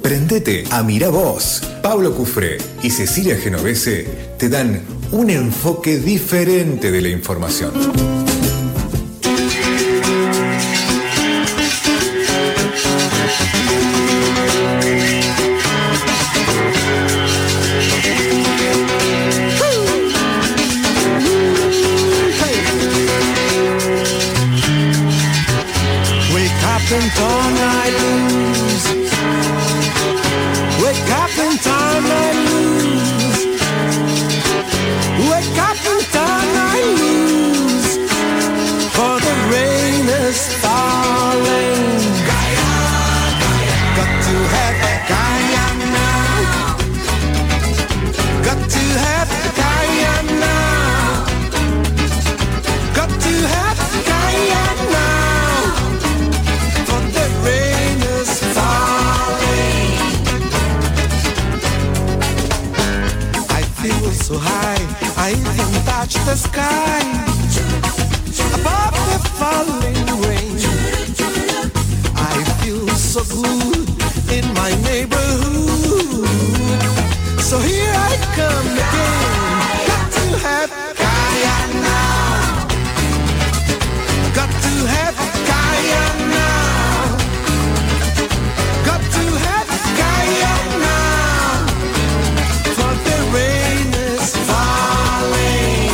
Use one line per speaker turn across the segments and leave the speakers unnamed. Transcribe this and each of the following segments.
Prendete a Mirá Vos. Pablo Cufré y Cecilia Genovese te dan un enfoque diferente de la información.
So high, I even touch the sky above the falling rain. I feel so good in my neighborhood. So here I come again. Got to have Kaya now. Got to have Kaya now. Got to have Kaya now. For the rain is falling.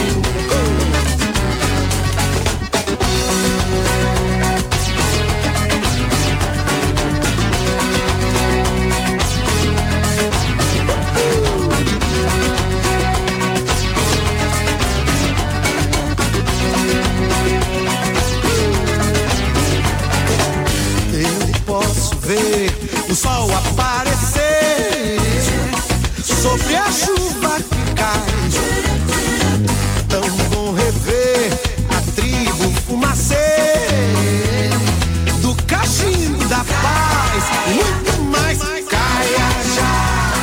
Eu posso ver o sol aparecer sobre a chuva que cai. Tão bom rever a tribo fumacê do cachimbo da paz e muito mais. Caia já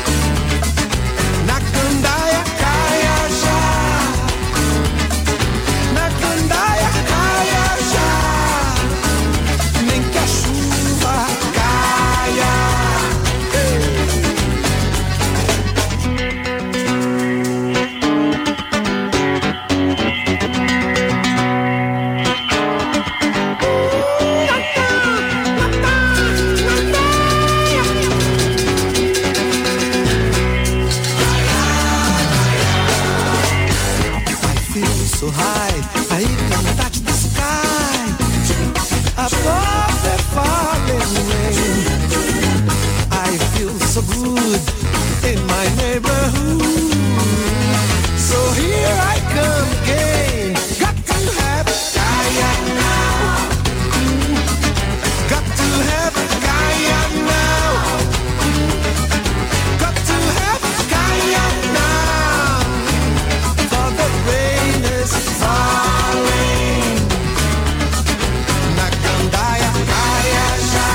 na candaia, caia já na candaia, caia já, nem que a chuva caia. So high, I even touch the sky above the falling rain. I feel so good in my neighborhood. So here I come again. Got to have Kaya now. Got to have Kaya now. Got to have Kaya now. For the rain is falling. Na candaia, caia já.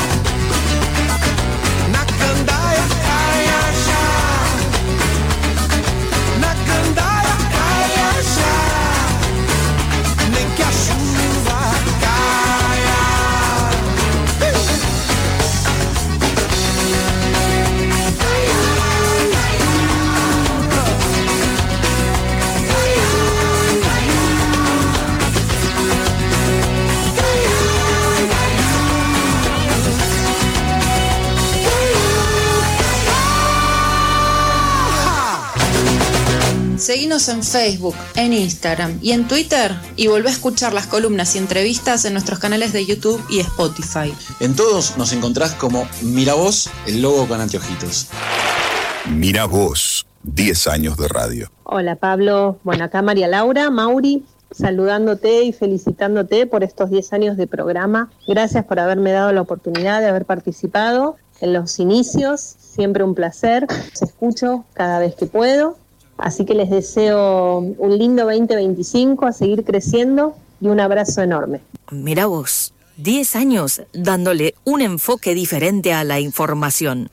Na candaia, caia já. Na candaia, caia já. Nem que a chuva caia.
Seguinos en Facebook, en Instagram y en Twitter y volvé a escuchar las columnas y entrevistas en nuestros canales de YouTube y Spotify.
En todos nos encontrás como Mirá Vos, el logo con anteojitos.
Mirá Vos, 10 años de radio.
Hola Pablo, bueno acá María Laura, Mauri, saludándote y felicitándote por estos 10 años de programa. Gracias por haberme dado la oportunidad de haber participado en los inicios, siempre un placer, los escucho cada vez que puedo. Así que les deseo un lindo 2025, a seguir creciendo y un abrazo enorme.
Mirá Vos, 10 años dándole un enfoque diferente a la información.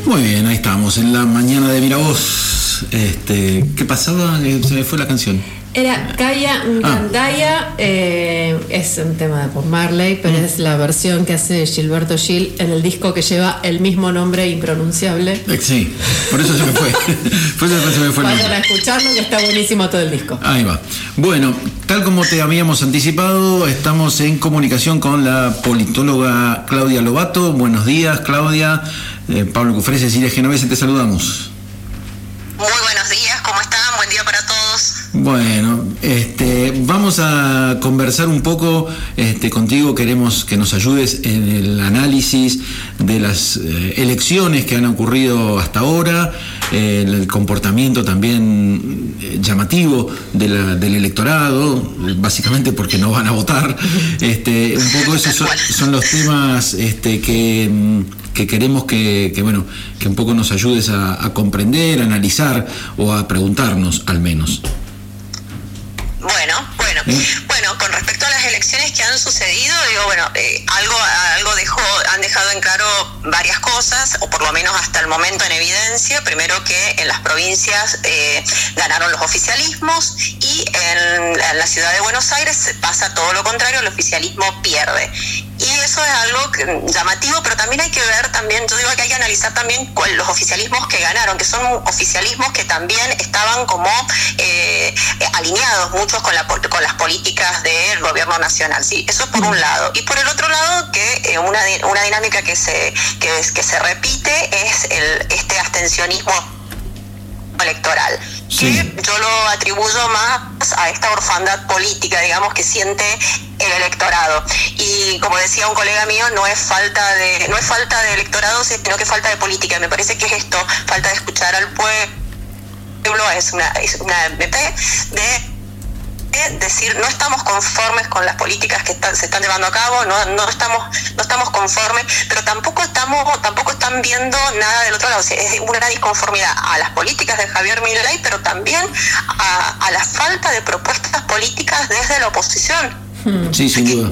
Muy bien, ahí estamos, en la mañana de Miravoz. ¿Qué pasaba? Se me fue la canción.
Era Kaya Ngandaya, es un tema de Bob Marley, pero es la versión que hace Gilberto Gil en el disco que lleva el mismo nombre impronunciable.
Sí, por eso se me fue. Por eso se me fue el
Vayan
nombre.
a escucharlo, que está buenísimo todo el disco.
Ahí va. Bueno, tal como te habíamos anticipado, estamos en comunicación con la politóloga Claudia Lobato. Buenos días, Claudia. Pablo Cufré, Cecilia Genovese, te saludamos.
Muy buenos días, ¿cómo están? Buen día para todos.
Bueno, vamos a conversar un poco contigo. Queremos que nos ayudes en el análisis de las elecciones que han ocurrido hasta ahora, el comportamiento también llamativo del electorado, básicamente porque no van a votar. Un poco esos son los temas que queremos que un poco nos ayudes a comprender, a analizar o a preguntarnos al menos.
Bueno, con respecto a las elecciones que han sucedido, han dejado en claro varias cosas, o por lo menos hasta el momento en evidencia. Primero, que en las provincias ganaron los oficialismos, y en la ciudad de Buenos Aires pasa todo lo contrario, el oficialismo pierde. Y eso es algo llamativo, pero también hay que ver, yo digo que hay que analizar también los oficialismos que ganaron, que son oficialismos que también estaban como alineados muchos con las políticas del gobierno nacional, ¿sí? Eso por un lado. Y por el otro lado, que una dinámica que se repite es este abstencionismo electoral, sí, que yo lo atribuyo más a esta orfandad política, digamos, que siente el electorado. Y como decía un colega mío, no es falta de electorado, sino que falta de política. Me parece que es esto, falta de escuchar al pueblo, es una de decir, no estamos conformes con las políticas que se están llevando a cabo, no estamos conformes, pero tampoco están viendo nada del otro lado. O sea, es una disconformidad a las políticas de Javier Milei, pero también a la falta de propuestas políticas desde la oposición.
Sí, sin duda.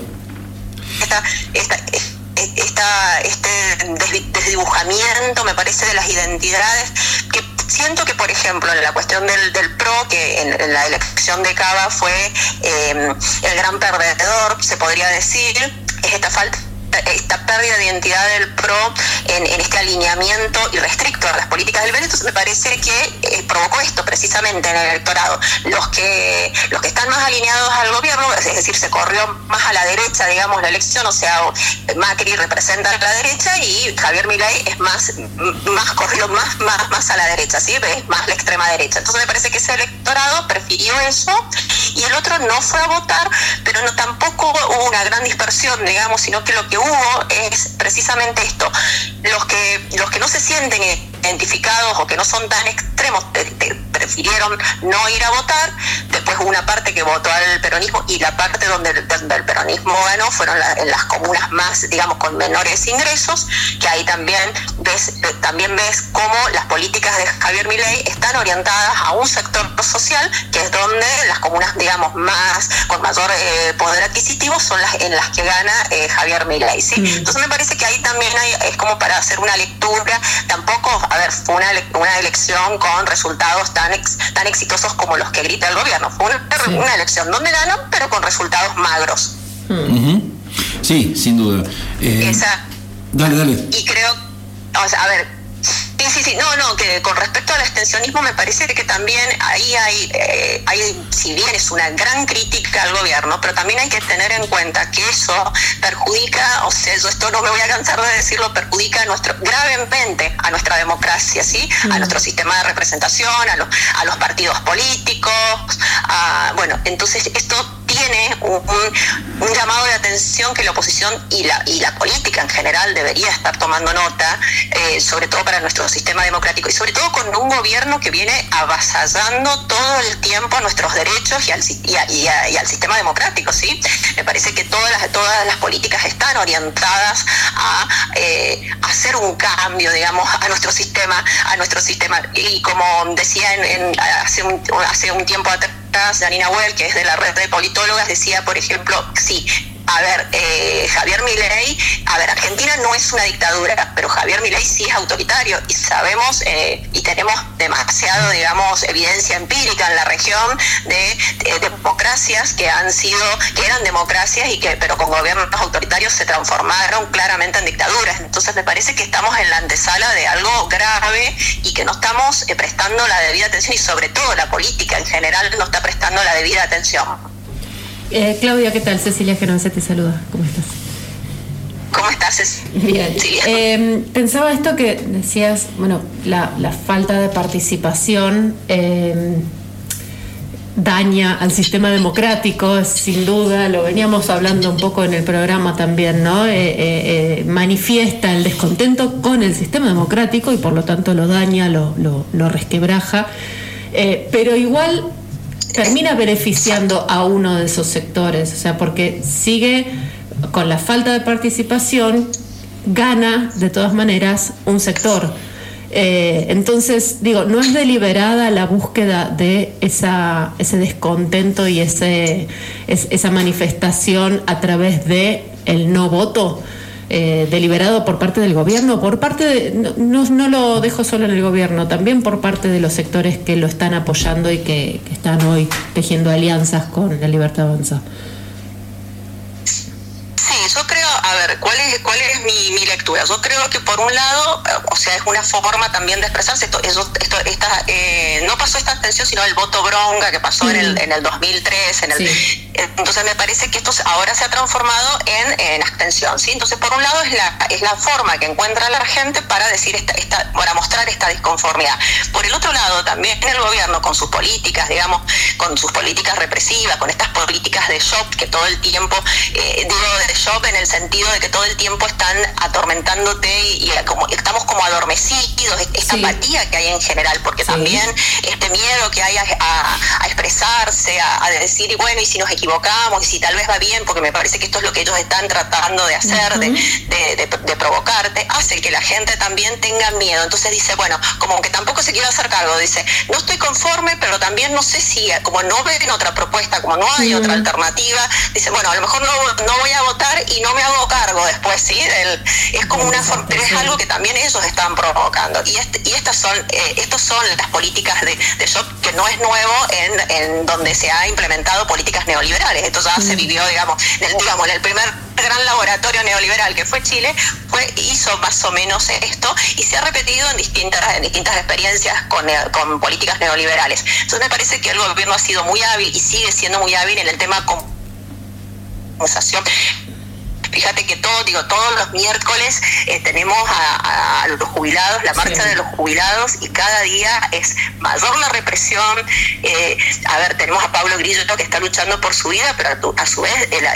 Este desdibujamiento, me parece, de las identidades, que siento que, por ejemplo, en la cuestión del PRO, que en la elección de Cava fue el gran perdedor, se podría decir, es esta pérdida de identidad del PRO en este alineamiento irrestricto a las políticas del Entonces me parece que provocó esto precisamente en el electorado. Los que están más alineados al gobierno, es decir, se corrió más a la derecha, digamos, la elección, o sea, Macri representa a la derecha y Javier Milei es más corrido más a la derecha, ¿sí? Es más la extrema derecha. Entonces me parece que ese electorado prefirió eso, y el otro no fue a votar, pero tampoco hubo una gran dispersión, digamos, sino que lo que hubo es precisamente esto: los que no se sienten identificados o que no son tan extremos prefirieron no ir a votar. Después hubo una parte que votó al peronismo, y la parte donde el peronismo ganó fueron en las comunas más, digamos, con menores ingresos, que ahí también ves cómo las políticas de Javier Milei están orientadas a un sector social, que es donde las comunas, digamos, más con mayor poder adquisitivo son en las que gana Javier Milei, ¿sí? Entonces me parece que ahí también es como para hacer una lectura. Tampoco, fue una elección con resultados tan exitosos como los que grita el gobierno. Fue una elección donde ganan, pero con resultados magros.
Sí, sin duda. Dale.
Y creo, sí, que con respecto al abstencionismo me parece que también ahí hay, si bien es una gran crítica al gobierno, pero también hay que tener en cuenta que eso perjudica, yo esto no me voy a cansar de decirlo, perjudica gravemente a nuestra democracia, ¿sí? A nuestro sistema de representación, a los partidos políticos, entonces esto tiene un llamado de atención que la oposición y la política en general debería estar tomando nota, sobre todo para nuestro sistema democrático, y sobre todo con un gobierno que viene avasallando todo el tiempo nuestros derechos y al sistema democrático, ¿sí? Me parece que todas las políticas están orientadas a hacer un cambio, digamos, a nuestro sistema, y como decía hace un tiempo atrás Janina Well, que es de la red de politólogas, decía, por ejemplo, sí, Javier Milei, Argentina no es una dictadura, pero Javier Milei sí es autoritario y sabemos y tenemos demasiado, digamos, evidencia empírica en la región de democracias que eran democracias pero con gobiernos autoritarios se transformaron claramente en dictaduras. Entonces me parece que estamos en la antesala de algo grave y que no estamos prestando la debida atención, y sobre todo la política en general no está prestando la debida atención.
Claudia, ¿qué tal? Cecilia Genovese te saluda. ¿Cómo estás?
¿Cómo estás,
Cecilia? Bien. Pensaba esto que decías, bueno, la falta de participación daña al sistema democrático, sin duda, lo veníamos hablando un poco en el programa también, ¿no? Manifiesta el descontento con el sistema democrático y por lo tanto lo daña, lo resquebraja, pero igual termina beneficiando a uno de esos sectores, o sea, porque sigue con la falta de participación, gana de todas maneras un sector. Entonces, digo, no es deliberada la búsqueda de ese descontento y esa manifestación a través de el no voto, deliberado por parte del gobierno, por parte de, no lo dejo solo en el gobierno, también por parte de los sectores que lo están apoyando y que están hoy tejiendo alianzas con La Libertad Avanza.
Yo creo, ¿cuál es mi lectura? Yo creo que por un lado, o sea, es una forma también de expresarse. No pasó esta abstención, sino el voto bronca que pasó en el 2003. Entonces me parece que esto ahora se ha transformado en abstención, ¿sí? Entonces, por un lado es la forma que encuentra la gente para decir para mostrar esta disconformidad. Por el otro lado, también el gobierno con sus políticas, digamos, con sus políticas represivas, con estas políticas de shock que todo el tiempo, de shock en el sentido de que todo el tiempo están atormentándote y estamos como adormecidos, esta apatía que hay en general, porque también este miedo que hay a expresarse, a decir, y bueno, y si nos equivocamos, y si tal vez va bien, porque me parece que esto es lo que ellos están tratando de hacer, de provocarte, hace que la gente también tenga miedo. Entonces dice, bueno, como que tampoco se quiere hacer cargo, dice, no estoy conforme, pero también no sé si, como no ven otra propuesta, como no hay otra alternativa, dice, bueno, a lo mejor no voy a votar y no me hago cargo después, ¿sí? Es como una forma, pero es algo que también ellos están provocando. Y estas son las políticas de shock, que no es nuevo en donde se ha implementado políticas neoliberales. Esto ya se vivió, digamos, en el primer gran laboratorio neoliberal que fue Chile, hizo más o menos esto, y se ha repetido en distintas experiencias con políticas neoliberales. Entonces me parece que el gobierno ha sido muy hábil y sigue siendo muy hábil en el tema compensación. Fíjate que todos los miércoles tenemos a los jubilados, la marcha de los jubilados, y cada día es mayor la represión. Tenemos a Pablo Grillo que está luchando por su vida, pero a su vez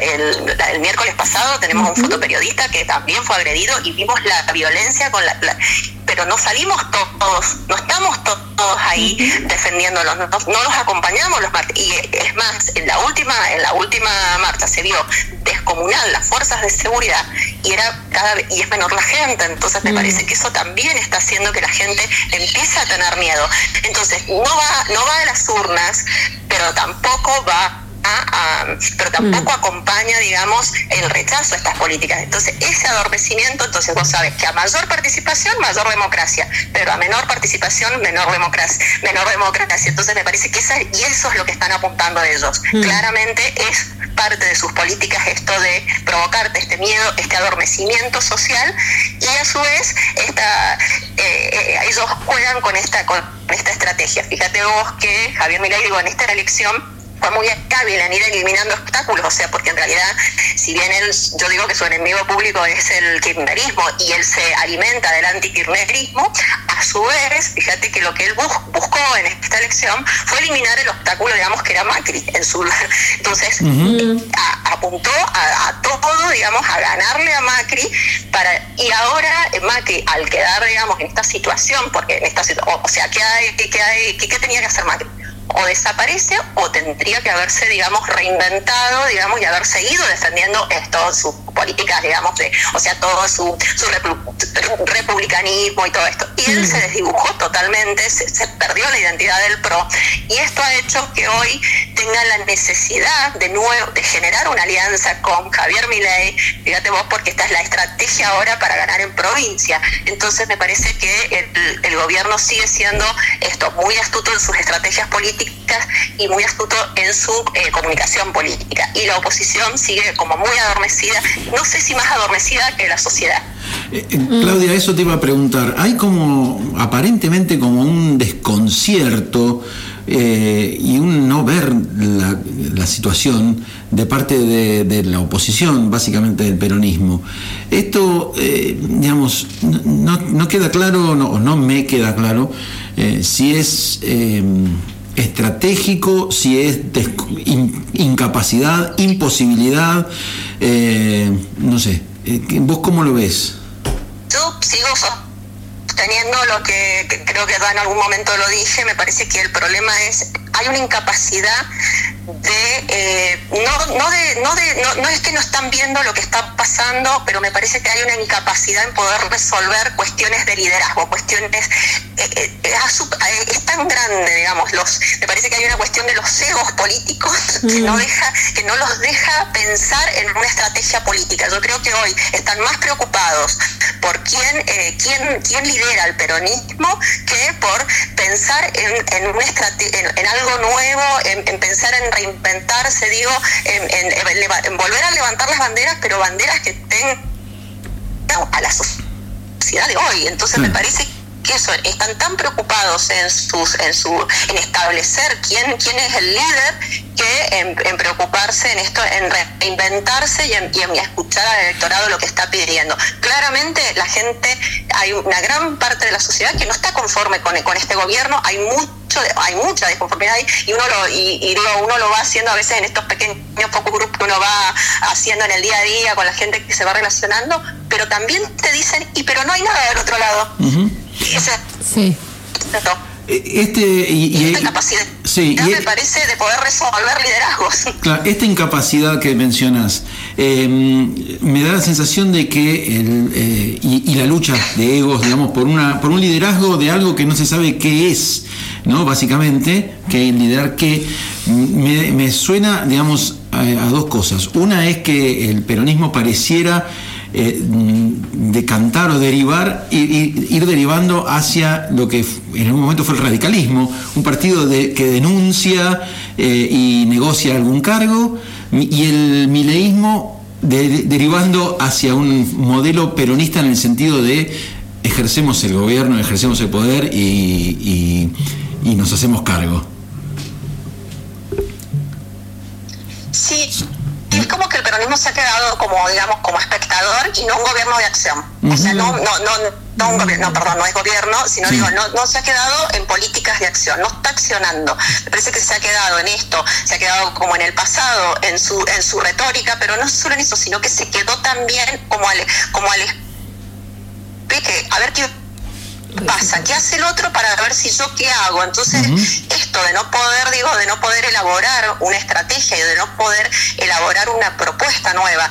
el miércoles pasado tenemos un fotoperiodista que también fue agredido y vimos la violencia pero no salimos todos, no estamos todos ahí defendiéndolos, no los acompañamos y es más, en la última marcha se vio descomunal las fuerzas de seguridad y es menor la gente. Entonces me parece que eso también está haciendo que la gente empiece a tener miedo. Entonces no va a las urnas, pero tampoco acompaña, digamos, el rechazo a estas políticas. Entonces, ese adormecimiento, entonces vos sabes que a mayor participación, mayor democracia, pero a menor participación, menor democracia. Entonces, me parece que eso es lo que están apuntando ellos. Claramente es parte de sus políticas esto de provocarte este miedo, este adormecimiento social, y a su vez ellos juegan con esta estrategia. Fíjate vos que Javier Milei, en esta elección, fue muy hábil en ir eliminando obstáculos, o sea, porque en realidad, si bien yo digo que su enemigo público es el kirchnerismo y él se alimenta del antikirchnerismo, a su vez, fíjate que lo que él buscó en esta elección fue eliminar el obstáculo, digamos, que era Macri. Entonces, apuntó a todo, digamos, a ganarle a Macri, y ahora Macri, al quedar, digamos, en esta situación, porque ¿qué tenía que hacer Macri? o desaparece o tendría que haberse, digamos, reinventado, digamos, y haber seguido defendiendo sus políticas, digamos, todo su republicanismo y todo esto. Y él se desdibujó totalmente, se perdió la identidad del PRO, y esto ha hecho que hoy tenga la necesidad de nuevo de generar una alianza con Javier Milei, fíjate vos, porque esta es la estrategia ahora para ganar en provincia. Entonces me parece que el gobierno sigue siendo muy astuto en sus estrategias políticas y muy astuto en su comunicación política, y la oposición sigue como muy adormecida, no sé si más adormecida que la sociedad.
Claudia, eso te iba a preguntar. Hay como aparentemente como un desconcierto y un no ver la situación de parte de la oposición, básicamente del peronismo. Esto, digamos, no queda claro, o no me queda claro, si es estratégico, si es incapacidad, imposibilidad, no sé. ¿Vos cómo lo ves?
Yo sigo sosteniendo lo que creo que en algún momento lo dije. Me parece que el problema hay una incapacidad no es que no están viendo lo que está pasando, pero me parece que hay una incapacidad en poder resolver cuestiones de liderazgo, cuestiones es tan grande, digamos, me parece que hay una cuestión de los egos políticos que no los deja pensar en una estrategia política. Yo creo que hoy están más preocupados por quién lidera el peronismo que por pensar en algo nuevo, en pensar en reinventarse, en volver a levantar las banderas, pero banderas que tengan a la sociedad de hoy. Entonces me parece que están tan preocupados en establecer quién es el líder, que en preocuparse en esto, en reinventarse y en escuchar al electorado lo que está pidiendo. Claramente la gente, hay una gran parte de la sociedad que no está conforme con este gobierno, hay mucha desconformidad y uno lo va haciendo a veces en estos pequeños pocos grupos que uno va haciendo en el día a día con la gente que se va relacionando, pero también te dicen, pero no hay nada del otro lado. Uh-huh.
Sí.
Esta capacidad me parece de poder resolver liderazgos.
Claro, esta incapacidad que mencionas me da la sensación de que y la lucha de egos, digamos, por un liderazgo de algo que no se sabe qué es, ¿no? Básicamente, que liderar que me suena, digamos, a dos cosas. Una es que el peronismo pareciera decantar o derivar, ir derivando hacia lo que en algún momento fue el radicalismo, un partido que denuncia y negocia algún cargo, y el mileísmo derivando hacia un modelo peronista en el sentido de ejercemos el gobierno, ejercemos el poder y nos hacemos cargo.
Sí. Es como que el peronismo se ha quedado como espectador y no un gobierno de acción. Uh-huh. O sea, no un gobierno, no es gobierno, sino no se ha quedado en políticas de acción, no está accionando. Me parece que se ha quedado en esto, se ha quedado como en el pasado, en su retórica, pero no solo en eso, sino que se quedó también como al a ver qué pasa, qué hace el otro para ver si yo qué hago. Entonces, esto de no poder elaborar una estrategia y de no poder elaborar una propuesta nueva,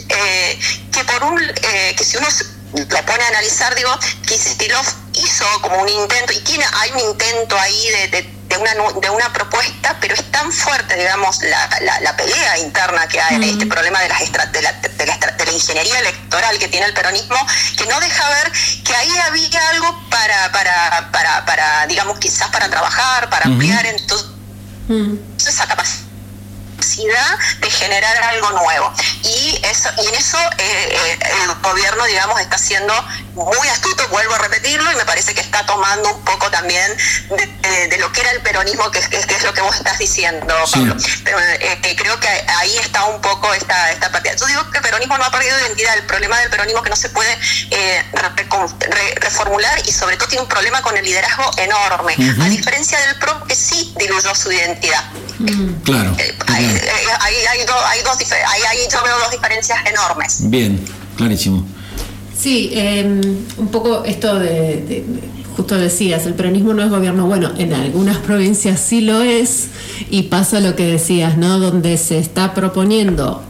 que si uno lo pone a analizar, Kicillof hizo como un intento, y hay un intento ahí de una propuesta, pero es tan fuerte, digamos, la pelea interna que hay, este problema de la ingeniería electoral que tiene el peronismo, que no deja ver que ahí había algo para digamos, quizás para trabajar, para ampliar entonces esa capacidad de generar algo nuevo, y en eso el gobierno, digamos, está siendo muy astuto, vuelvo a repetirlo, y me parece que está tomando un poco también de lo que era el peronismo, que es lo que vos estás diciendo, Pablo. Pero creo que ahí está un poco esta partida. Yo digo que el peronismo no ha perdido identidad. El problema del peronismo es que no se puede reformular, y sobre todo tiene un problema con el liderazgo enorme, a diferencia del PRO, que sí diluyó su identidad.
Claro.
Ahí yo veo dos diferencias enormes.
Bien, clarísimo.
Sí, un poco esto de justo decías, el peronismo no es gobierno. Bueno, en algunas provincias sí lo es, y pasa lo que decías, ¿no? Donde se está proponiendo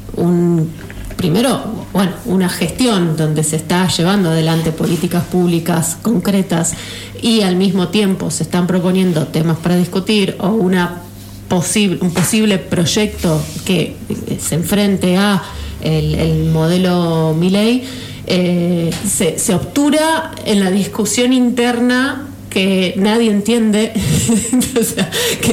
una gestión donde se está llevando adelante políticas públicas concretas, y al mismo tiempo se están proponiendo temas para discutir, o un posible proyecto que se enfrente a el modelo Milei. Se obtura en la discusión interna que nadie entiende. O sea,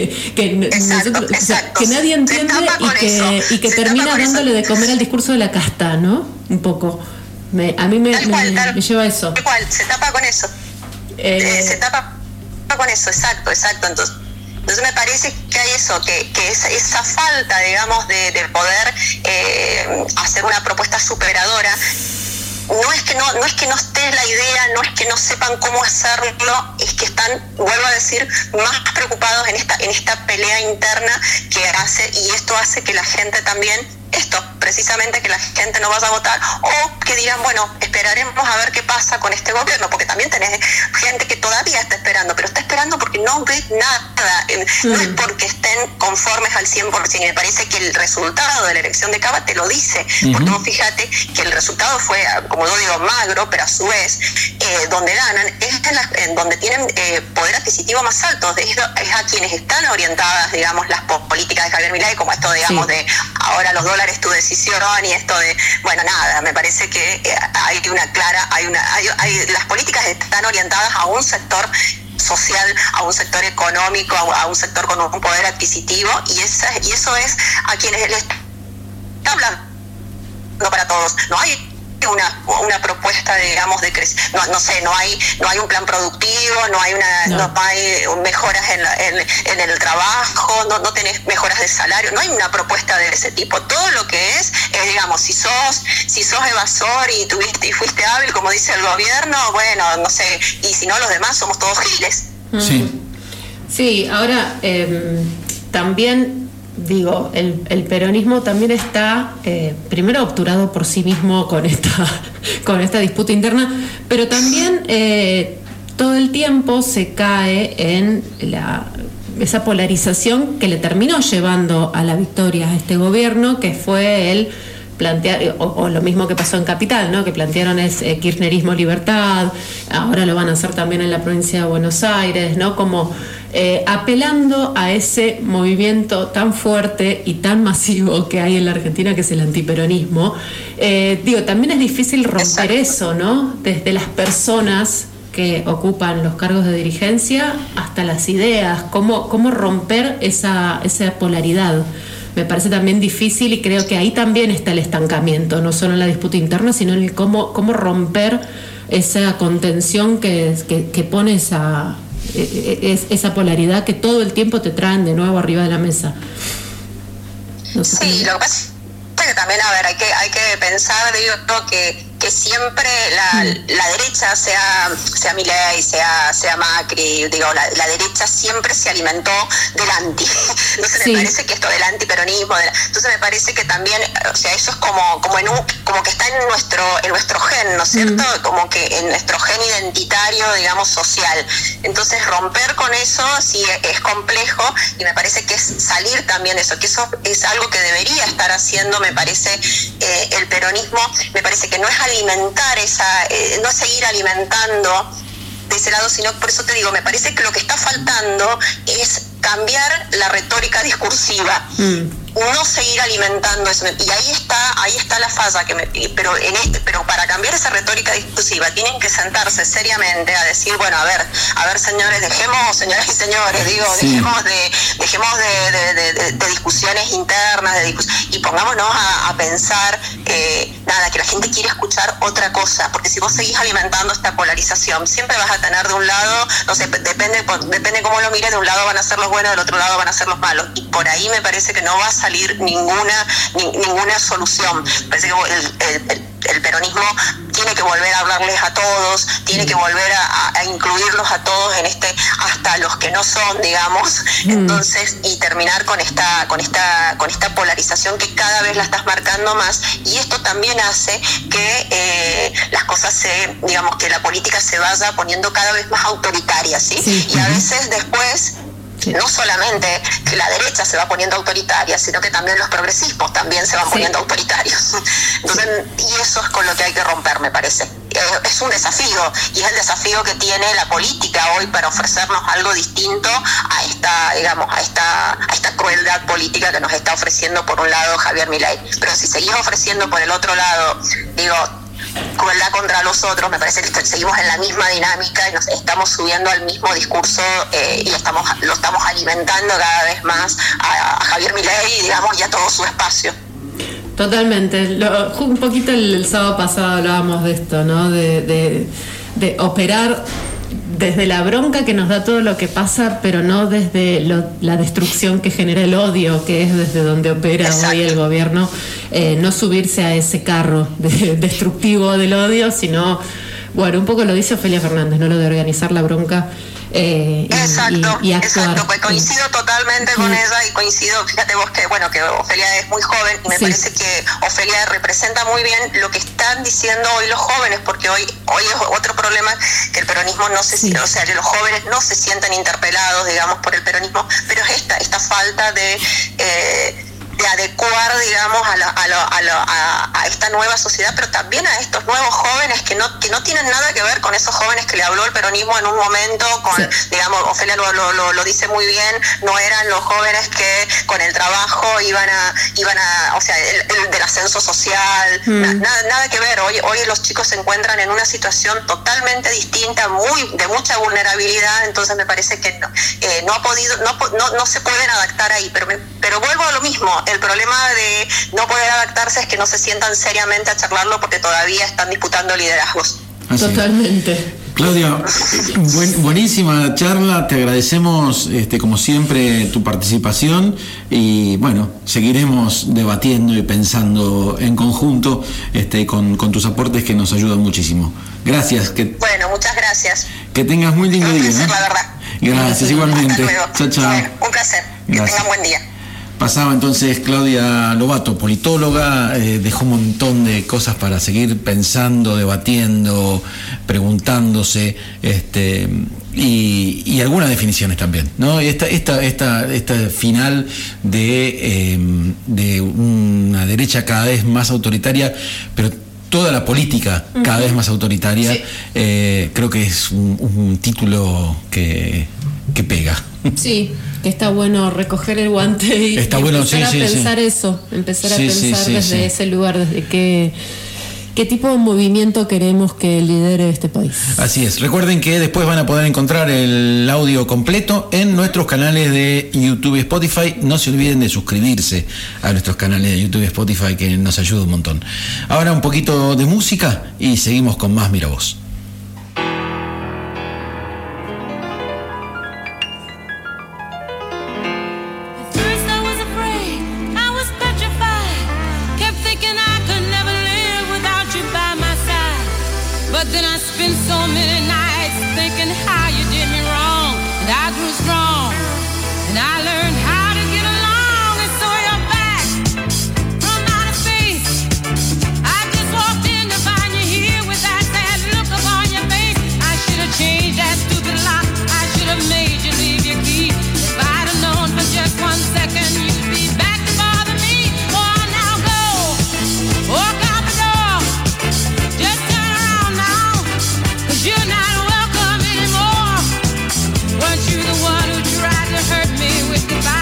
que nadie entiende, y que termina dándole de comer al discurso de la casta, ¿no? Un poco. A mí me lleva a eso.
Igual, se tapa con eso. Se tapa con eso, exacto. Entonces me parece que hay eso, que esa falta, digamos, de poder hacer una propuesta superadora. No es que no esté la idea, no es que no sepan cómo hacerlo, es que están, vuelvo a decir, más preocupados en esta pelea interna que hace, y esto hace que la gente también, precisamente que la gente no vaya a votar, o que digan, bueno, esperaremos a ver qué pasa con este gobierno, porque también tenés gente que todavía está esperando, pero está esperando porque no ve nada, no es porque estén conformes al 100%, y me parece que el resultado de la elección de Cava te lo dice, porque vos fíjate que el resultado fue, como yo digo, magro, pero a su vez, donde ganan, es en donde tienen poder adquisitivo más alto, es a quienes están orientadas, digamos, las políticas de Javier Milei, como esto, digamos, de ahora los dólares tu decisión, y esto de, bueno, nada, me parece que hay una clara, las políticas están orientadas a un sector social, a un sector económico, a un sector con un poder adquisitivo, y eso es a quienes les está hablando para todos. No hay una propuesta, digamos, de crecimiento, no hay un plan productivo, no hay mejoras en el trabajo, no tenés mejoras de salario, no hay una propuesta de ese tipo. Todo lo que es, digamos, si sos evasor y fuiste hábil, como dice el gobierno, bueno, no sé, y si no, los demás somos todos giles.
Sí, ahora también digo, el peronismo también está primero obturado por sí mismo con esta disputa interna, pero también todo el tiempo se cae en esa polarización que le terminó llevando a la victoria a este gobierno, que fue el plantear, o lo mismo que pasó en Capital, ¿no? Que plantearon es kirchnerismo libertad, ahora lo van a hacer también en la provincia de Buenos Aires, ¿no? Como apelando a ese movimiento tan fuerte y tan masivo que hay en la Argentina, que es el antiperonismo. También es difícil romper eso, ¿no? Desde las personas que ocupan los cargos de dirigencia hasta las ideas, cómo romper esa polaridad. Me parece también difícil, y creo que ahí también está el estancamiento, no solo en la disputa interna, sino en el cómo romper esa contención que pone esa polaridad que todo el tiempo te traen de nuevo arriba de la mesa. No sé.
Sí, lo que pasa es que también, a ver, hay que pensar, digo, que siempre la derecha, sea Milei, sea Macri, digo, la derecha siempre se alimentó del anti. Entonces me parece que esto del antiperonismo, entonces me parece que también, o sea, eso es como que está en nuestro gen, ¿no es cierto? Como que en nuestro gen identitario, digamos, social. Entonces romper con eso sí es complejo, y me parece que es salir también de eso, que eso es algo que debería estar haciendo, me parece, el peronismo. Me parece que no es alimentar no seguir alimentando de ese lado, sino, por eso te digo, me parece que lo que está faltando es cambiar la retórica discursiva, no seguir alimentando eso, y ahí está la falla, pero para cambiar esa retórica discursiva tienen que sentarse seriamente a decir, bueno, a ver señores, señoras y señores, dejemos de discusiones internas, y pongámonos a pensar que la gente quiere escuchar otra cosa, porque si vos seguís alimentando esta polarización, siempre vas a tener de un lado, no sé, depende cómo lo mires, de un lado van a ser los buenos, del otro lado van a ser los malos, y por ahí me parece que no va a salir salir ninguna solución. Parece que el peronismo tiene que volver a hablarles a todos, tiene que volver a incluirlos a todos en hasta los que no son, digamos. Entonces, y terminar con esta polarización que cada vez la estás marcando más, y esto también hace que las cosas digamos que la política se vaya poniendo cada vez más autoritaria, ¿sí? Y a veces después no solamente que la derecha se va poniendo autoritaria, sino que también los progresismos también se van poniendo autoritarios. Entonces, y eso es con lo que hay que romper, me parece. Es un desafío, y es el desafío que tiene la política hoy para ofrecernos algo distinto a esta crueldad política que nos está ofreciendo por un lado Javier Milei. Pero si seguís ofreciendo por el otro lado, crueldad contra los otros, me parece que seguimos en la misma dinámica y nos estamos subiendo al mismo discurso y lo estamos alimentando cada vez más a Javier Milei, digamos, y a todo su espacio.
Totalmente. Un poquito el sábado pasado hablábamos de esto, ¿no? De operar desde la bronca que nos da todo lo que pasa, pero no desde la destrucción que genera el odio, que es desde donde opera hoy el gobierno. No subirse a ese carro destructivo del odio, sino, bueno, un poco lo dice Ofelia Fernández, ¿no? Lo de organizar la bronca. Y actuar.
Exacto, pues coincido totalmente con ella, y coincido, fíjate vos que Ofelia es muy joven, y me parece que Ofelia representa muy bien lo que están diciendo hoy los jóvenes, porque hoy es otro problema, que el peronismo no se o sea, que los jóvenes no se sienten interpelados, digamos, por el peronismo, pero es esta falta de adecuar, digamos, a esta nueva sociedad, pero también a estos nuevos jóvenes que no tienen nada que ver con esos jóvenes que le habló el peronismo en un momento, digamos, Ofelia lo dice muy bien, no eran los jóvenes que con el trabajo iban a o sea, el del ascenso social, nada que ver. Hoy los chicos se encuentran en una situación totalmente distinta, de mucha vulnerabilidad, entonces me parece que no se pueden adaptar ahí, pero vuelvo a lo mismo. El problema de no poder adaptarse es que no se sientan seriamente a charlarlo porque todavía están disputando liderazgos.
Totalmente.
Claudia, buenísima charla, te agradecemos como siempre tu participación, y bueno, seguiremos debatiendo y pensando en conjunto con tus aportes que nos ayudan muchísimo. Gracias.
Bueno, muchas gracias.
Que tengas muy lindo día.
Un placer, la verdad.
Gracias, igualmente.
Hasta luego.
Chao, chao.
Bueno, un placer. Gracias. Que tengan buen día.
Pasaba entonces Claudia Lobato, politóloga, dejó un montón de cosas para seguir pensando, debatiendo, preguntándose, y algunas definiciones también, ¿no? Esta final de una derecha cada vez más autoritaria, pero toda la política cada vez más autoritaria, creo que es un título que pega.
Sí, que está bueno recoger el guante y empezar a pensar eso, empezar a pensar desde ese lugar, desde qué tipo de movimiento queremos que lidere este país.
Así es. Recuerden que después van a poder encontrar el audio completo en nuestros canales de YouTube y Spotify. No se olviden de suscribirse a nuestros canales de YouTube y Spotify, que nos ayuda un montón. Ahora un poquito de música y seguimos con más Mira Vos.
Weren't you the one who tried to hurt me with goodbye?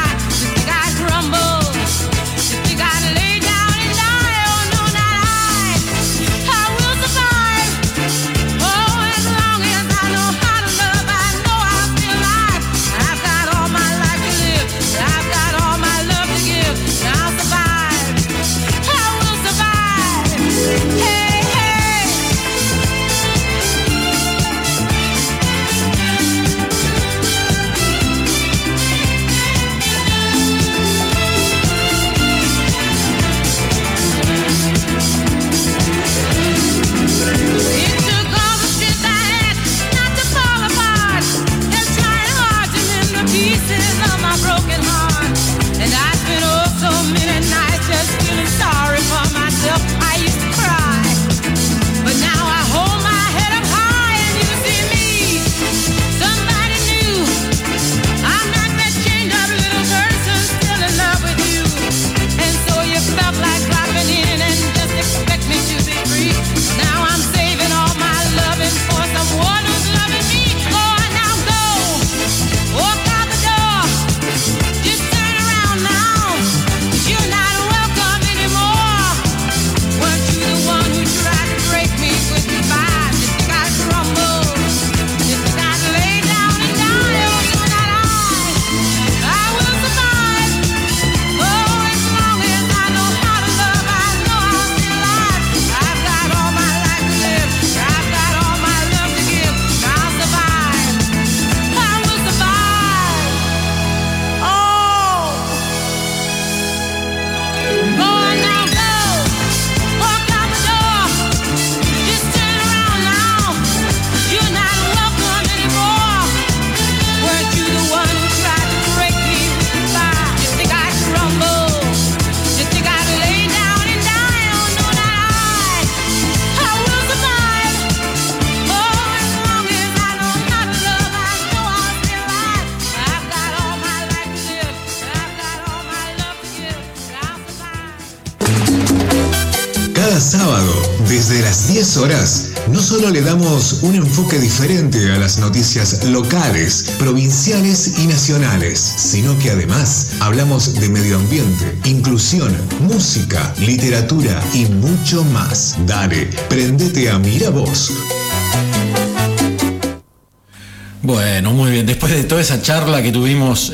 sábado, desde las 10 horas, no solo le damos un enfoque diferente a las noticias locales, provinciales y nacionales, sino que además hablamos de medio ambiente, inclusión, música, literatura y mucho más. Dale, prendete a Mira Vos.
Bueno, muy bien. Después de toda esa charla que tuvimos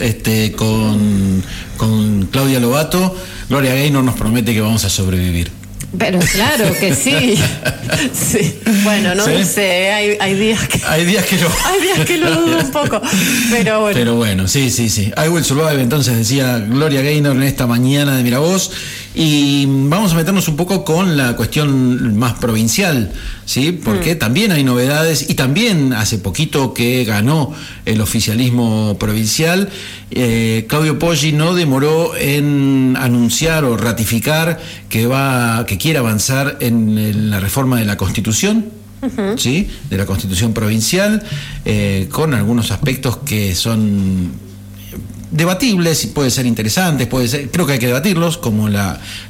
con Claudia Lobato, Gloria Gaynor nos promete que vamos a sobrevivir.
Pero claro que sí. Sí. Bueno, no sé, hay días que...
Hay días que lo
dudo un poco, pero bueno.
Pero bueno, sí. I will survive, entonces decía Gloria Gaynor en esta mañana de Miravoz. Y vamos a meternos un poco con la cuestión más provincial, ¿sí? Porque también hay novedades y también hace poquito que ganó el oficialismo provincial. Claudio Poggi no demoró en anunciar o ratificar que quiere avanzar en la reforma de la Constitución. ¿Sí? De la Constitución provincial, con algunos aspectos que son debatibles y pueden ser interesantes, creo que hay que debatirlos, como el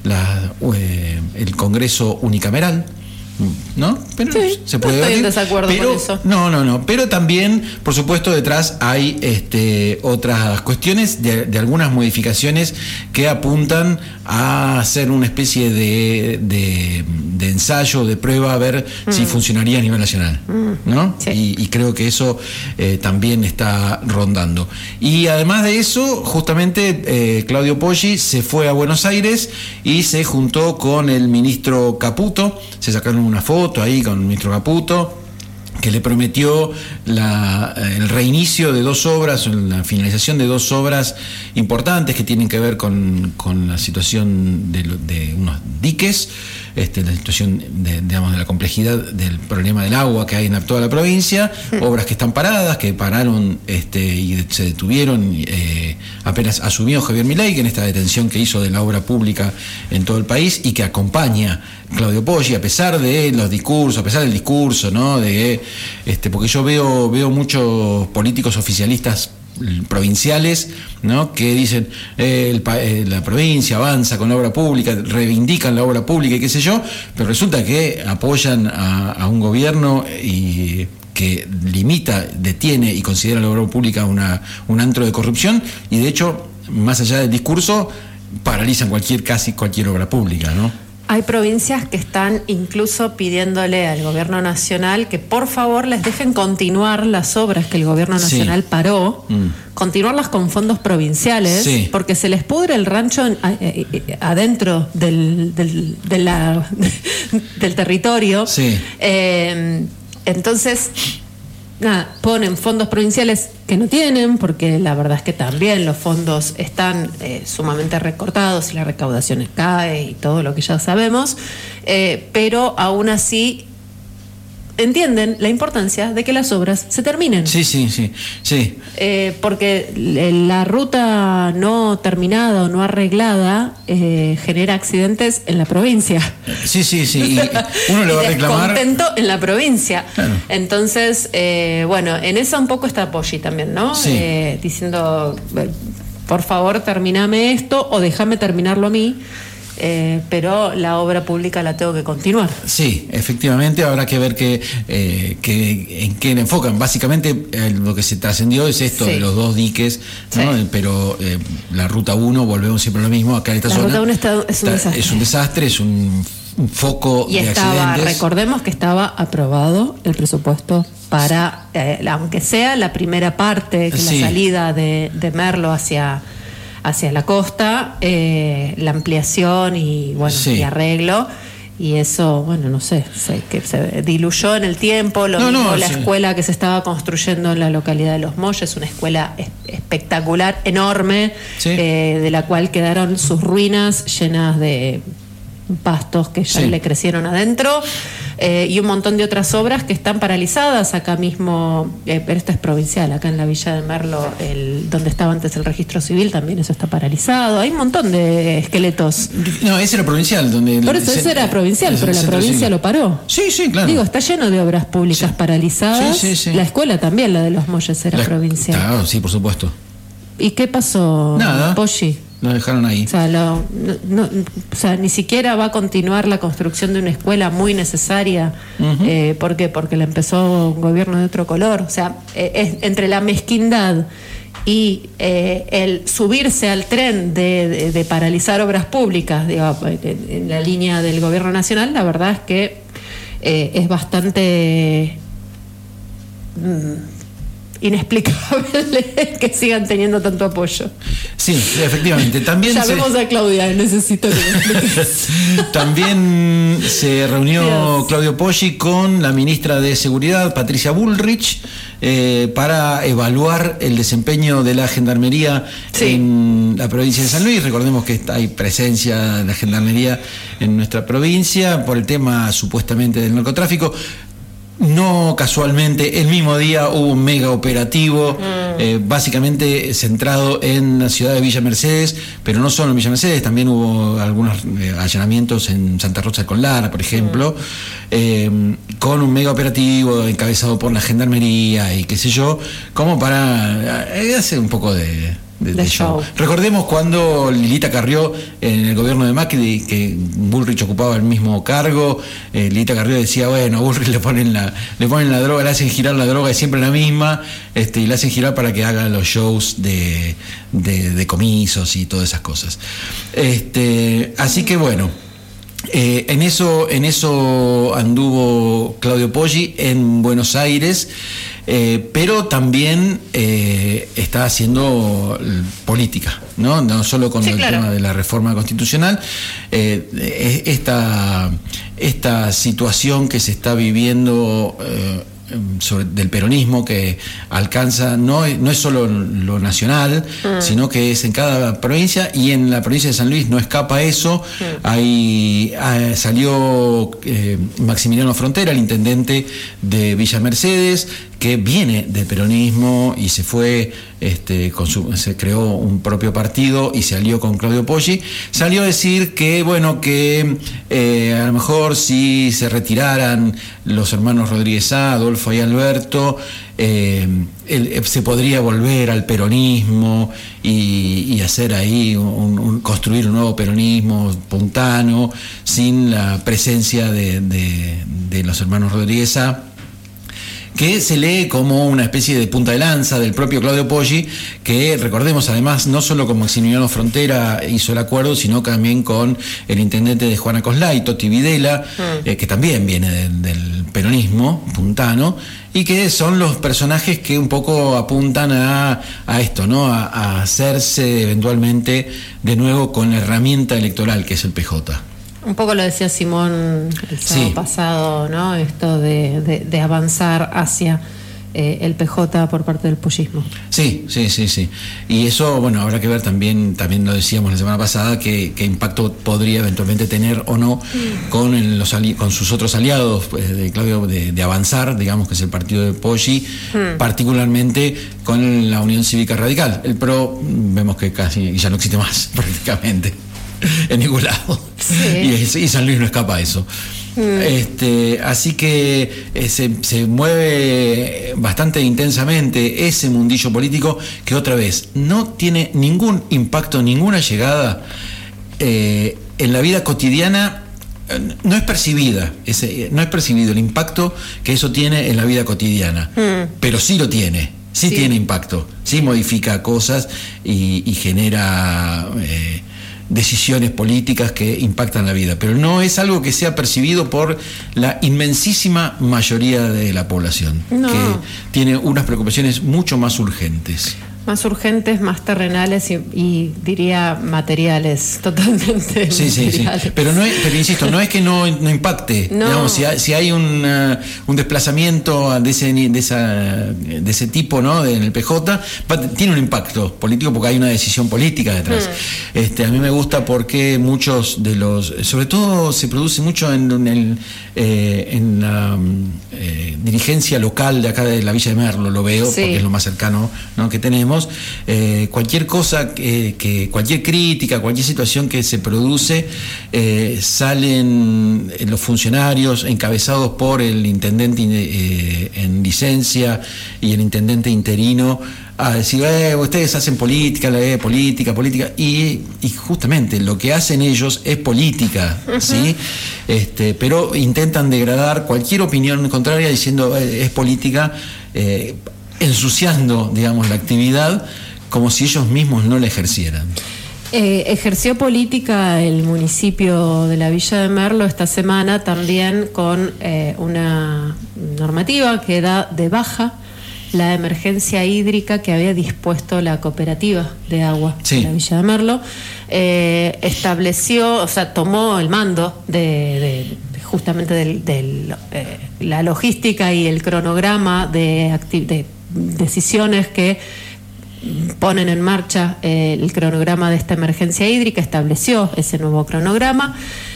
Congreso unicameral, ¿no? Pero
sí,
se puede
no estoy en
debatir,
desacuerdo
pero,
con eso.
No, pero también, por supuesto, detrás hay otras cuestiones de algunas modificaciones que apuntan a hacer una especie de ensayo, de prueba, a ver si funcionaría a nivel nacional, ¿no? Sí. Y creo que eso también está rondando. Y además de eso, justamente Claudio Poggi se fue a Buenos Aires y se juntó con el ministro Caputo, se sacaron una foto ahí con el ministro Caputo, que le prometió el reinicio de 2 obras, la finalización de 2 obras importantes que tienen que ver con la situación de unos diques, la situación de la complejidad del problema del agua que hay en toda la provincia, obras que están paradas, que pararon y se detuvieron apenas asumió Javier Milei, que en esta detención que hizo de la obra pública en todo el país y que acompaña Claudio Poggi, a pesar de los discursos, a pesar del discurso, ¿no? Porque yo veo muchos políticos oficialistas provinciales, ¿no? Que dicen la provincia avanza con la obra pública, reivindican la obra pública y qué sé yo, pero resulta que apoyan a un gobierno y que limita, detiene y considera la obra pública un antro de corrupción, y de hecho, más allá del discurso, paralizan casi cualquier obra pública, ¿no?
Hay provincias que están incluso pidiéndole al gobierno nacional que por favor les dejen continuar las obras que el gobierno nacional paró, continuarlas con fondos provinciales, porque se les pudre el rancho adentro del territorio. Entonces, ponen fondos provinciales que no tienen, porque la verdad es que también los fondos están sumamente recortados y la recaudación cae y todo lo que ya sabemos, pero aún así entienden la importancia de que las obras se terminen.
Sí.
Porque la ruta no terminada o no arreglada genera accidentes en la provincia.
Sí. Y uno le va a reclamar.
Descontento en la provincia.
Claro.
Entonces, en eso un poco está Poggi también, ¿no?
Sí.
Diciendo, por favor, terminame esto o déjame terminarlo a mí. Pero la obra pública la tengo que continuar.
Sí, efectivamente, habrá que ver en qué le enfocan. Básicamente lo que se trascendió es esto de los 2 diques, ¿no? Pero la ruta 1, volvemos siempre a lo mismo, acá en esta zona.
La ruta 1 es un desastre.
Es un desastre, es un foco de accidentes.
Recordemos que estaba aprobado el presupuesto para, aunque sea la primera parte, que la salida de Merlo hacia la costa, la ampliación y y arreglo, y eso, no sé, que se diluyó en el tiempo. La escuela que se estaba construyendo en la localidad de Los Molles, una escuela espectacular, enorme, de la cual quedaron sus ruinas llenas de pastos que ya le crecieron adentro, y un montón de otras obras que están paralizadas acá mismo, pero esto es provincial, acá en la Villa de Merlo, donde estaba antes el registro civil, también eso está paralizado. Hay un montón de esqueletos.
No, ese era provincial.
Por eso ese era provincial, pero la provincia lo paró.
Sí, claro.
Digo, está lleno de obras públicas paralizadas. Sí. La escuela también, la de Los Molles, era provincial.
Claro, sí, por supuesto.
¿Y qué pasó,
Nada.
Poggi?
Lo dejaron ahí.
O sea, o sea, ni siquiera va a continuar la construcción de una escuela muy necesaria. ¿Por qué? Porque la empezó un gobierno de otro color. O sea, entre la mezquindad y el subirse al tren de paralizar obras públicas, digo, en la línea del gobierno nacional, la verdad es que es bastante inexplicable que sigan teniendo tanto apoyo.
Sí, efectivamente. También
llamemos a Claudia, necesito que me expliques.
También se reunió Claudio Poggi con la ministra de Seguridad, Patricia Bullrich, para evaluar el desempeño de la Gendarmería en la provincia de San Luis. Recordemos que hay presencia de la Gendarmería en nuestra provincia por el tema supuestamente del narcotráfico. No casualmente, el mismo día hubo un mega operativo, básicamente centrado en la ciudad de Villa Mercedes, pero no solo en Villa Mercedes, también hubo algunos allanamientos en Santa Rosa de Conlara, por ejemplo, con un mega operativo encabezado por la Gendarmería y qué sé yo, como para hacer un poco de show. Recordemos cuando Lilita Carrió en el gobierno de Macri, que Bullrich ocupaba el mismo cargo, Lilita Carrió decía, bueno, a Bullrich le ponen la droga, le hacen girar la droga, es siempre la misma, y le hacen girar para que haga los shows de decomisos y todas esas cosas. Así que bueno, en eso anduvo Claudio Poggi en Buenos Aires. Pero también está haciendo política, no solo con el tema de la reforma constitucional. Esta situación que se está viviendo del peronismo, que alcanza, no es solo lo nacional, sino que es en cada provincia, y en la provincia de San Luis no escapa eso. Ahí salió Maximiliano Frontera, el intendente de Villa Mercedes, que viene del peronismo y se fue, se creó un propio partido y se alió con Claudio Poggi. Salió a decir que, bueno, que a lo mejor si se retiraran los hermanos Rodríguez Sá, Adolfo y Alberto, se podría volver al peronismo y hacer ahí construir un nuevo peronismo puntano sin la presencia de los hermanos Rodríguez Sá, que se lee como una especie de punta de lanza del propio Claudio Poggi, que recordemos además no solo con Maximiliano Frontera hizo el acuerdo, sino también con el intendente de Juana Coslay, Toti Videla, que también viene del peronismo puntano, y que son los personajes que un poco apuntan a esto, ¿no? A hacerse eventualmente de nuevo con la herramienta electoral que es el PJ.
Un poco lo decía Simón el sábado pasado, ¿no? Esto de avanzar hacia el PJ por parte del poggismo. Sí.
Y eso, bueno, habrá que ver también lo decíamos la semana pasada, qué impacto podría eventualmente tener o no con sus otros aliados, pues, de Claudio, de avanzar, digamos, que es el partido de Poggi, particularmente con la Unión Cívica Radical. El PRO vemos que casi ya no existe más, prácticamente. En ningún lado. Y San Luis no escapa a eso. Así que se mueve bastante intensamente ese mundillo político, que otra vez no tiene ningún impacto, ninguna llegada en la vida cotidiana. No es percibido el impacto que eso tiene en la vida cotidiana, pero sí lo tiene. Sí tiene impacto, sí modifica cosas y genera decisiones políticas que impactan la vida, pero no es algo que sea percibido por la inmensísima mayoría de la población, que tiene unas preocupaciones mucho más urgentes.
Más urgentes, más terrenales y diría materiales, totalmente.
Sí. Pero insisto, no es que no impacte. No. Digamos, si hay un desplazamiento de ese tipo, ¿no? En el PJ, tiene un impacto político porque hay una decisión política detrás. A mí me gusta porque muchos de los, sobre todo se produce mucho en la dirigencia local de acá de la Villa de Merlo, lo veo porque es lo más cercano, ¿no? que tenemos. digamos, cualquier cosa, cualquier crítica, cualquier situación que se produce, salen los funcionarios encabezados por el intendente en licencia y el intendente interino a decir, ustedes hacen política, política, y justamente lo que hacen ellos es política, ¿sí? Pero intentan degradar cualquier opinión contraria diciendo es política, ensuciando, digamos, la actividad como si ellos mismos no la ejercieran.
Ejerció política el municipio de la Villa de Merlo esta semana también con una normativa que da de baja la emergencia hídrica que había dispuesto la cooperativa de agua de la Villa de Merlo. Estableció, o sea, tomó el mando de justamente de la logística y el cronograma de decisiones que ponen en marcha el cronograma de esta emergencia hídrica, estableció ese nuevo cronograma.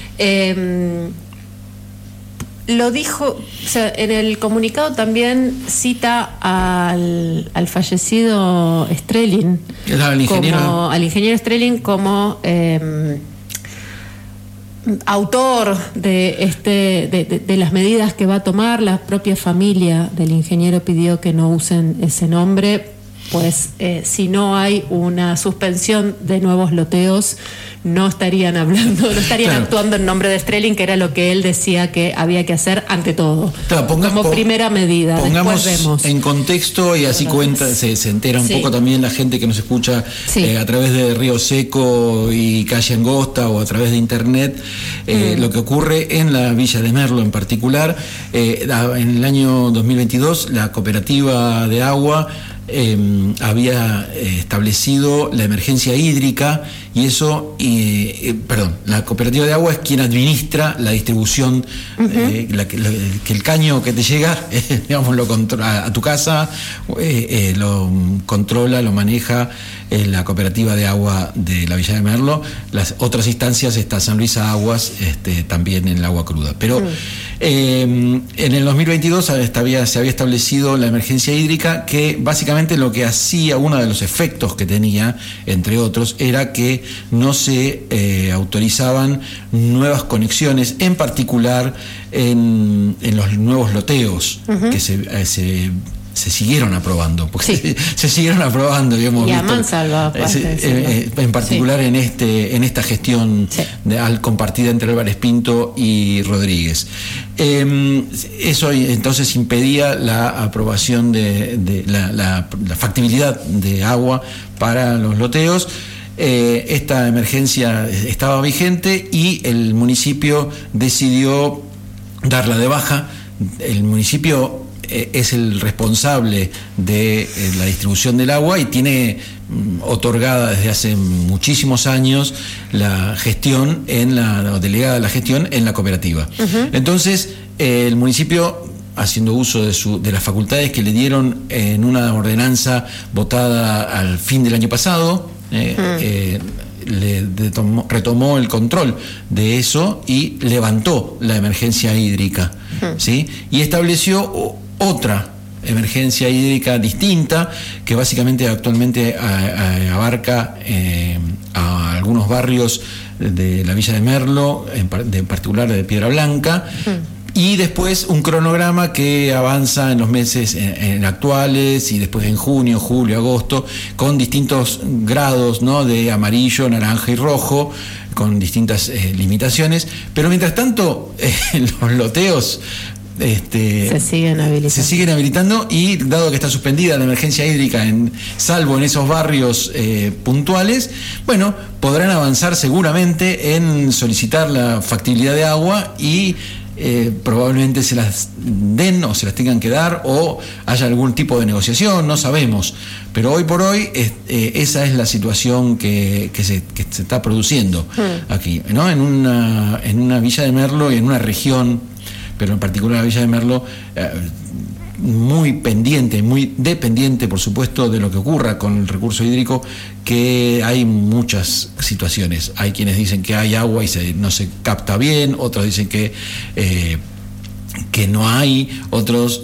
Lo dijo, o sea, en el comunicado también cita al fallecido Strelin, al ingeniero Strelin como autor de las medidas que va a tomar. La propia familia del ingeniero pidió que no usen ese nombre, pues si no hay una suspensión de nuevos loteos, no estarían actuando en nombre de Strelin, que era lo que él decía que había que hacer ante todo, como primera medida.
Pongamos
después vemos
en contexto y así se entera un poco también la gente que nos escucha a través de Río Seco y Calle Angosta o a través de internet, lo que ocurre en la Villa de Merlo en particular. En el año 2022 la cooperativa de agua había establecido la emergencia hídrica y eso, la cooperativa de agua es quien administra la distribución, que el caño que te llega, digamos, lo controla a tu casa, lo controla, lo maneja la cooperativa de agua de la Villa de Merlo. Las otras instancias está San Luis Aguas, también en el agua cruda. Pero en el 2022 se había establecido la emergencia hídrica, que básicamente lo que hacía, uno de los efectos que tenía, entre otros, era que no se autorizaban nuevas conexiones, en particular en los nuevos loteos que se siguieron aprobando, porque se siguieron aprobando, digamos,
y a mansalva,
en particular en esta gestión compartida entre Álvarez Pinto y Rodríguez. Eso entonces impedía la aprobación de la factibilidad de agua para los loteos. Esta emergencia estaba vigente y el municipio decidió darla de baja. El municipio es el responsable de la distribución del agua y tiene otorgada desde hace muchísimos años la gestión delegada la gestión en la cooperativa. Entonces el municipio, haciendo uso de las facultades que le dieron en una ordenanza votada al fin del año pasado, retomó el control de eso y levantó la emergencia hídrica, ¿sí? Y estableció otra emergencia hídrica distinta, que básicamente actualmente abarca a algunos barrios de la Villa de Merlo, en particular de Piedra Blanca, y después un cronograma que avanza en los meses en actuales y después en junio, julio, agosto, con distintos grados, ¿no?, de amarillo, naranja y rojo, con distintas limitaciones. Pero mientras tanto, los loteos se siguen habilitando, y dado que está suspendida la emergencia hídrica, salvo en esos barrios puntuales, bueno, podrán avanzar seguramente en solicitar la factibilidad de agua y probablemente se las den o se las tengan que dar, o haya algún tipo de negociación, no sabemos, pero hoy por hoy esa es la situación que se está produciendo aquí, ¿no? En una Villa de Merlo y en una región, pero en particular la Villa de Merlo, muy pendiente, muy dependiente, por supuesto, de lo que ocurra con el recurso hídrico, que hay muchas situaciones. Hay quienes dicen que hay agua y no se capta bien, otros dicen que no hay, otros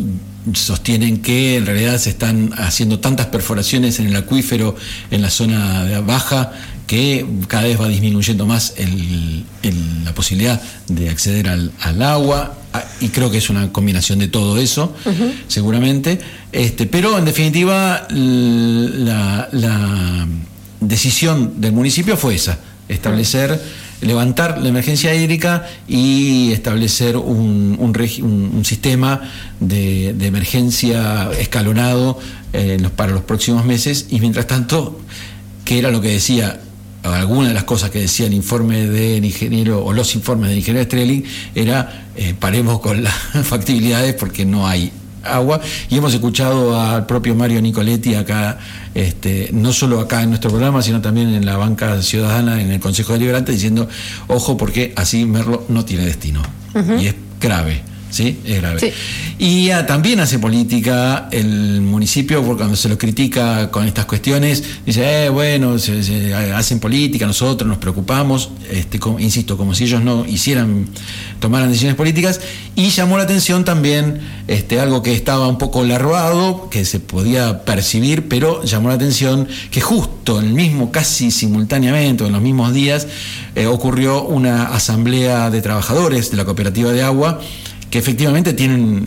sostienen que en realidad se están haciendo tantas perforaciones en el acuífero en la zona de baja que cada vez va disminuyendo más la posibilidad de acceder al agua, y creo que es una combinación de todo eso, seguramente, pero en definitiva la decisión del municipio fue esa: levantar la emergencia hídrica y establecer un sistema de emergencia escalonado para los próximos meses. Y mientras tanto, que era lo que decía, alguna de las cosas que decía el informe del ingeniero, o los informes del ingeniero Strehling, era paremos con las factibilidades porque no hay agua. Y hemos escuchado al propio Mario Nicoletti acá, no solo acá en nuestro programa, sino también en la banca ciudadana, en el Consejo Deliberante, diciendo ojo, porque así Merlo no tiene destino. Y es grave. ¿Sí? Es grave. Sí. Y también hace política el municipio, porque cuando se lo critica con estas cuestiones, dice, bueno, se hacen política, nosotros nos preocupamos, insisto, como si ellos no tomaran decisiones políticas. Y llamó la atención también algo que estaba un poco larvado, que se podía percibir, pero llamó la atención que justo en el mismo, casi simultáneamente, en los mismos días, ocurrió una asamblea de trabajadores de la cooperativa de agua, que efectivamente tienen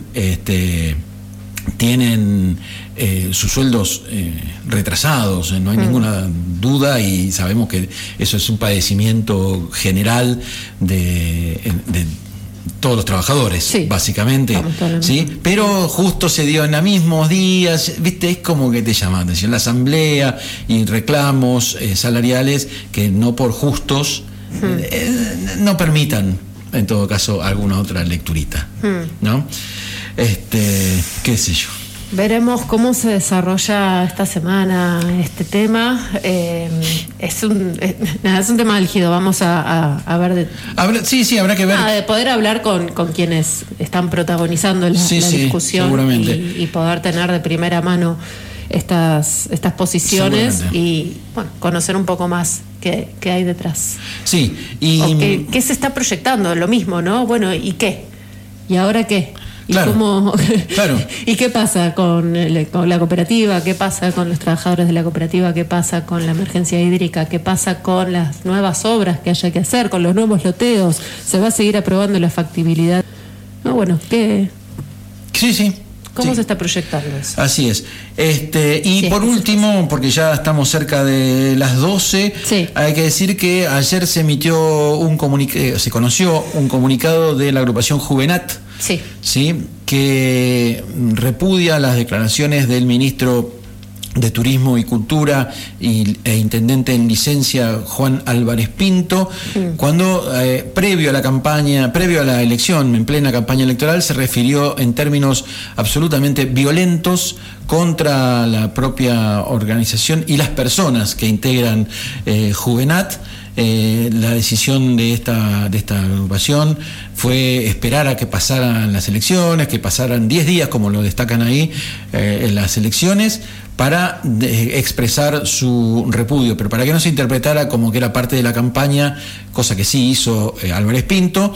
sus sueldos retrasados, no hay ninguna duda, y sabemos que eso es un padecimiento general de todos los trabajadores, sí, básicamente, ¿sí? Pero justo se dio en los mismos días, ¿viste? Es como que te llama la atención la asamblea y reclamos salariales que no por justos no permitan, en todo caso, alguna otra lecturita, ¿no? Qué sé yo.
Veremos cómo se desarrolla esta semana este tema. Es un tema álgido. Vamos a ver.
Sí, habrá que ver.
De poder hablar con quienes están protagonizando la discusión, y poder tener de primera mano estas posiciones y conocer un poco más qué hay detrás.
Sí,
qué se está proyectando, lo mismo, ¿no? Bueno, ¿y qué? ¿Y ahora qué? ¿Y cómo?
Claro.
¿Y qué pasa con la cooperativa? ¿Qué pasa con los trabajadores de la cooperativa? ¿Qué pasa con la emergencia hídrica? ¿Qué pasa con las nuevas obras que haya que hacer, con los nuevos loteos? ¿Se va a seguir aprobando la factibilidad? No, bueno, ¿qué?
Sí.
¿Cómo se está proyectando eso?
Así es. Por último, porque ya estamos cerca de las 12, hay que decir que ayer se emitió se conoció un comunicado de la agrupación Juvenat, ¿sí? Que repudia las declaraciones del ministro de Turismo y Cultura e intendente en licencia Juan Álvarez Pinto, cuando previo a la elección, en plena campaña electoral, se refirió en términos absolutamente violentos contra la propia organización y las personas que integran Juvenat. La decisión de esta agrupación fue esperar a que pasaran las elecciones, que pasaran 10 días, como lo destacan ahí, en las elecciones, para expresar su repudio, pero para que no se interpretara como que era parte de la campaña, cosa que sí hizo Álvarez Pinto,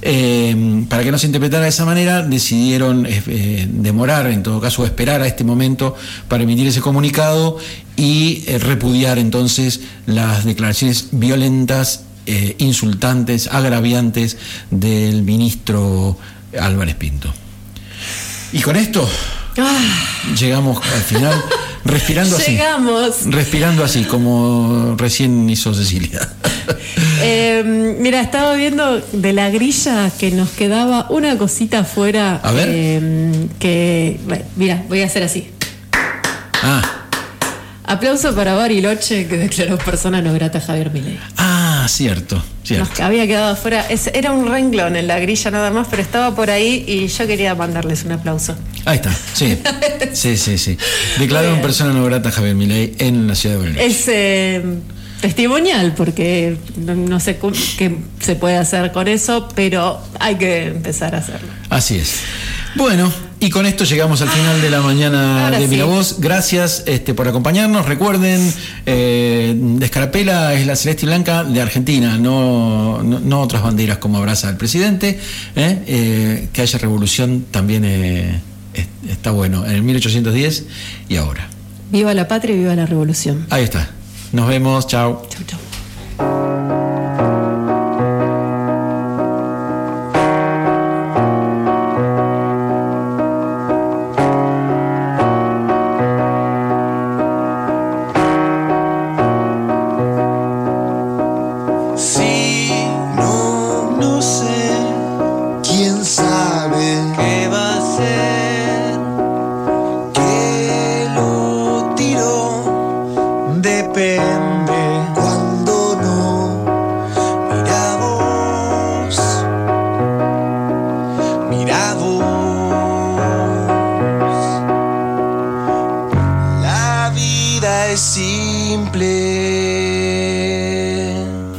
para que no se interpretara de esa manera, decidieron demorar, en todo caso esperar a este momento para emitir ese comunicado y repudiar entonces las declaraciones violentas, insultantes, agraviantes del ministro Álvarez Pinto. Y con esto llegamos al final, respirando así como recién hizo Cecilia.
Mira, estaba viendo de la grilla que nos quedaba una cosita afuera.
A ver.
Mira, voy a hacer así. Aplauso para Bariloche, que declaró persona no grata a Javier Milei.
Cierto.
Nos había quedado afuera. Era un renglón en la grilla nada más, pero estaba por ahí y yo quería mandarles un aplauso.
Ahí está, sí. Declararon persona no grata a Javier Milei en la ciudad de Bariloche.
Es testimonial, porque no sé qué se puede hacer con eso, pero hay que empezar a hacerlo.
Así es. Bueno, y con esto llegamos al final de la mañana de Miravoz. Gracias por acompañarnos. Recuerden, Escarapela es la celeste y blanca de Argentina, no otras banderas como abraza el presidente. Que haya revolución también está bueno, en el 1810 y ahora.
Viva la patria y viva la revolución.
Ahí está. Nos vemos, chao.
Chau, chau.
Si no sé, quién sabe qué va a ser, que lo tiró, depende cuando no. Mira vos, la vida es simple.